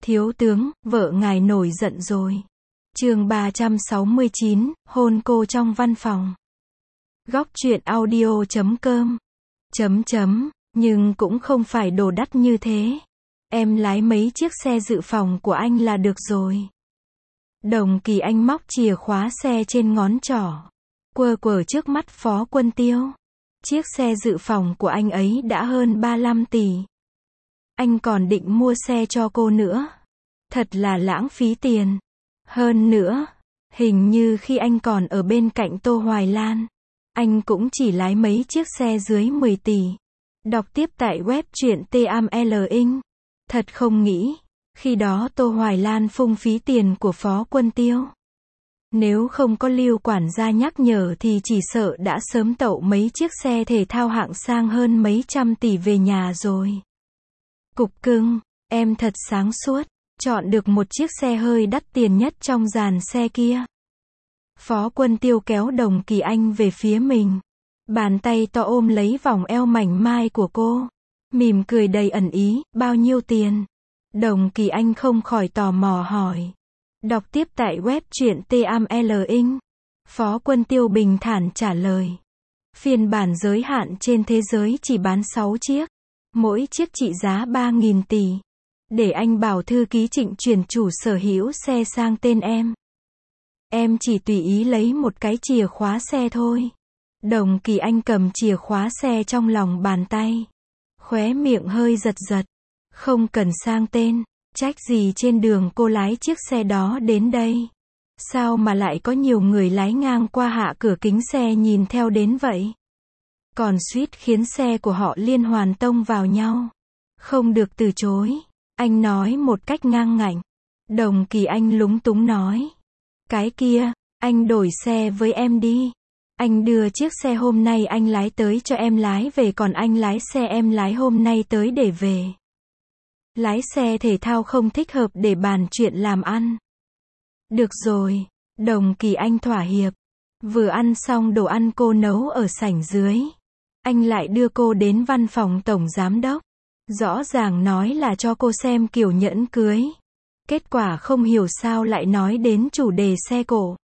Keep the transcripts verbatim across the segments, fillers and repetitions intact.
Thiếu tướng, vợ ngài nổi giận rồi. Chương ba trăm sáu mươi chín, hôn cô trong văn phòng. Góc truyện audio chấm com. Chấm chấm, nhưng cũng không phải đồ đắt như thế. Em lái mấy chiếc xe dự phòng của anh là được rồi. Đồng Kỳ Anh móc chìa khóa xe trên ngón trỏ, quơ quơ trước mắt Phó Quân Tiêu. Chiếc xe dự phòng của anh ấy đã hơn ba mươi lăm tỷ. Anh còn định mua xe cho cô nữa. Thật là lãng phí tiền. Hơn nữa, hình như khi anh còn ở bên cạnh Tô Hoài Lan, anh cũng chỉ lái mấy chiếc xe dưới mười tỷ. Đọc tiếp tại web truyện T A M L Inc. Thật không nghĩ, khi đó Tô Hoài Lan phung phí tiền của Phó Quân Tiêu. Nếu không có Lưu quản gia nhắc nhở thì chỉ sợ đã sớm tậu mấy chiếc xe thể thao hạng sang hơn mấy trăm tỷ về nhà rồi. Cục cưng, em thật sáng suốt, chọn được một chiếc xe hơi đắt tiền nhất trong dàn xe kia. Phó Quân Tiêu kéo Đồng Kỳ Anh về phía mình. Bàn tay to ôm lấy vòng eo mảnh mai của cô. Mỉm cười đầy ẩn ý, bao nhiêu tiền? Đồng Kỳ Anh không khỏi tò mò hỏi. Đọc tiếp tại web truyện T A M L Inc. Phó Quân Tiêu bình thản trả lời. Phiên bản giới hạn trên thế giới chỉ bán sáu chiếc. Mỗi chiếc trị giá ba nghìn tỷ. Để anh bảo thư ký Trịnh chuyển chủ sở hữu xe sang tên em. Em chỉ tùy ý lấy một cái chìa khóa xe thôi. Đồng Kỳ Anh cầm chìa khóa xe trong lòng bàn tay. Khóe miệng hơi giật giật. Không cần sang tên. Trách gì trên đường cô lái chiếc xe đó đến đây. Sao mà lại có nhiều người lái ngang qua hạ cửa kính xe nhìn theo đến vậy. Còn suýt khiến xe của họ liên hoàn tông vào nhau. Không được từ chối. Anh nói một cách ngang ngạnh. Đồng Kỳ Anh lúng túng nói. Cái kia, anh đổi xe với em đi. Anh đưa chiếc xe hôm nay anh lái tới cho em lái về, còn anh lái xe em lái hôm nay tới để về. Lái xe thể thao không thích hợp để bàn chuyện làm ăn. Được rồi, Đồng Kỳ Anh thỏa hiệp. Vừa ăn xong đồ ăn cô nấu ở sảnh dưới, anh lại đưa cô đến văn phòng tổng giám đốc. Rõ ràng nói là cho cô xem kiểu nhẫn cưới. Kết quả không hiểu sao lại nói đến chủ đề xe cổ.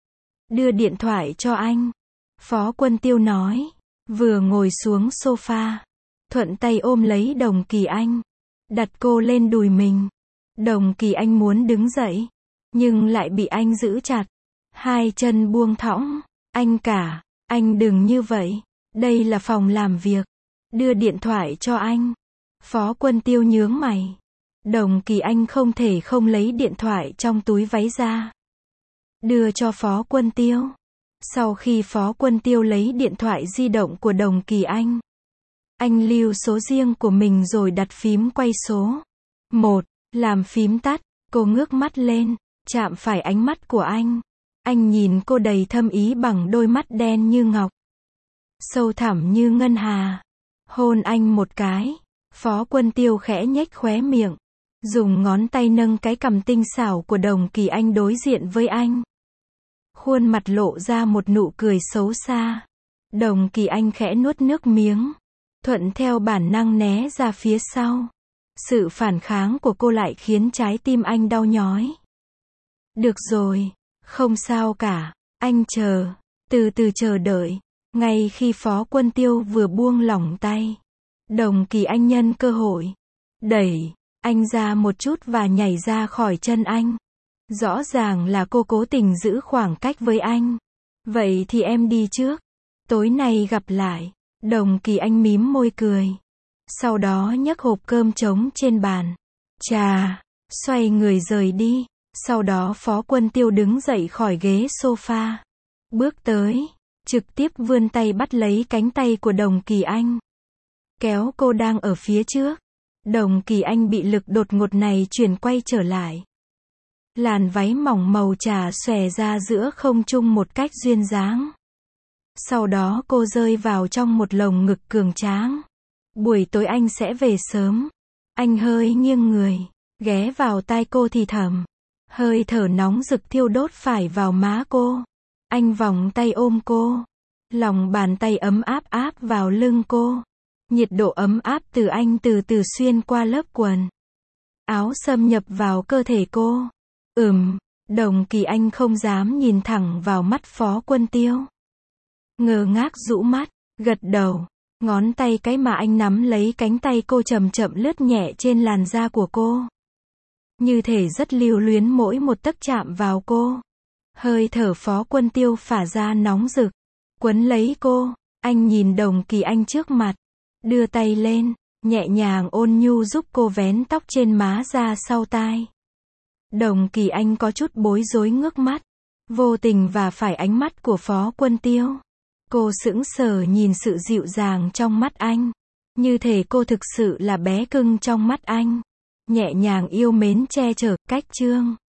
Đưa điện thoại cho anh. Phó Quân Tiêu nói. Vừa ngồi xuống sofa, thuận tay ôm lấy Đồng Kỳ Anh. Đặt cô lên đùi mình. Đồng Kỳ Anh muốn đứng dậy, nhưng lại bị anh giữ chặt. Hai chân buông thõng. Anh cả, anh đừng như vậy. Đây là phòng làm việc. Đưa điện thoại cho anh. Phó Quân Tiêu nhướng mày. Đồng Kỳ Anh không thể không lấy điện thoại trong túi váy ra. Đưa cho Phó Quân Tiêu. Sau khi Phó Quân Tiêu lấy điện thoại di động của Đồng Kỳ Anh, anh lưu số riêng của mình rồi đặt phím quay số. Một, làm phím tắt, cô ngước mắt lên, chạm phải ánh mắt của anh. Anh nhìn cô đầy thâm ý bằng đôi mắt đen như ngọc, sâu thẳm như ngân hà. Hôn anh một cái. Phó Quân Tiêu khẽ nhếch khóe miệng, dùng ngón tay nâng cái cằm tinh xảo của Đồng Kỳ Anh đối diện với anh. Khuôn mặt lộ ra một nụ cười xấu xa. Đồng Kỳ Anh khẽ nuốt nước miếng, thuận theo bản năng né ra phía sau. Sự phản kháng của cô lại khiến trái tim anh đau nhói. Được rồi, không sao cả, anh chờ, từ từ chờ đợi. Ngay khi Phó Quân Tiêu vừa buông lỏng tay, Đồng Kỳ Anh nhân cơ hội, đẩy anh ra một chút và nhảy ra khỏi chân anh. Rõ ràng là cô cố tình giữ khoảng cách với anh. Vậy thì em đi trước. Tối nay gặp lại. Đồng Kỳ Anh mím môi cười. Sau đó nhấc hộp cơm trống trên bàn. Chà, xoay người rời đi. Sau đó Phó Quân Tiêu đứng dậy khỏi ghế sofa. Bước tới, trực tiếp vươn tay bắt lấy cánh tay của Đồng Kỳ Anh. Kéo cô đang ở phía trước. Đồng Kỳ Anh bị lực đột ngột này chuyển quay trở lại. Làn váy mỏng màu trà xòe ra giữa không trung một cách duyên dáng. Sau đó cô rơi vào trong một lồng ngực cường tráng. Buổi tối anh sẽ về sớm. Anh hơi nghiêng người, ghé vào tai cô thì thầm. Hơi thở nóng rực thiêu đốt phải vào má cô. Anh vòng tay ôm cô. Lòng bàn tay ấm áp áp vào lưng cô. Nhiệt độ ấm áp từ anh từ từ xuyên qua lớp quần. áo xâm nhập vào cơ thể cô. Ừm, Đồng Kỳ Anh không dám nhìn thẳng vào mắt Phó Quân Tiêu. Ngơ ngác rũ mắt, gật đầu. Ngón tay cái mà anh nắm lấy cánh tay cô chậm chậm lướt nhẹ trên làn da của cô. Như thể rất lưu luyến mỗi một tấc chạm vào cô. Hơi thở Phó Quân Tiêu phả ra nóng rực, quấn lấy cô. Anh nhìn Đồng Kỳ Anh trước mặt, đưa tay lên, nhẹ nhàng ôn nhu giúp cô vén tóc trên má ra sau tai. Đồng Kỳ Anh có chút bối rối ngước mắt, vô tình và phải ánh mắt của Phó Quân Tiêu. Cô sững sờ nhìn sự dịu dàng trong mắt anh, như thể cô thực sự là bé cưng trong mắt anh, nhẹ nhàng yêu mến che chở, cách trương.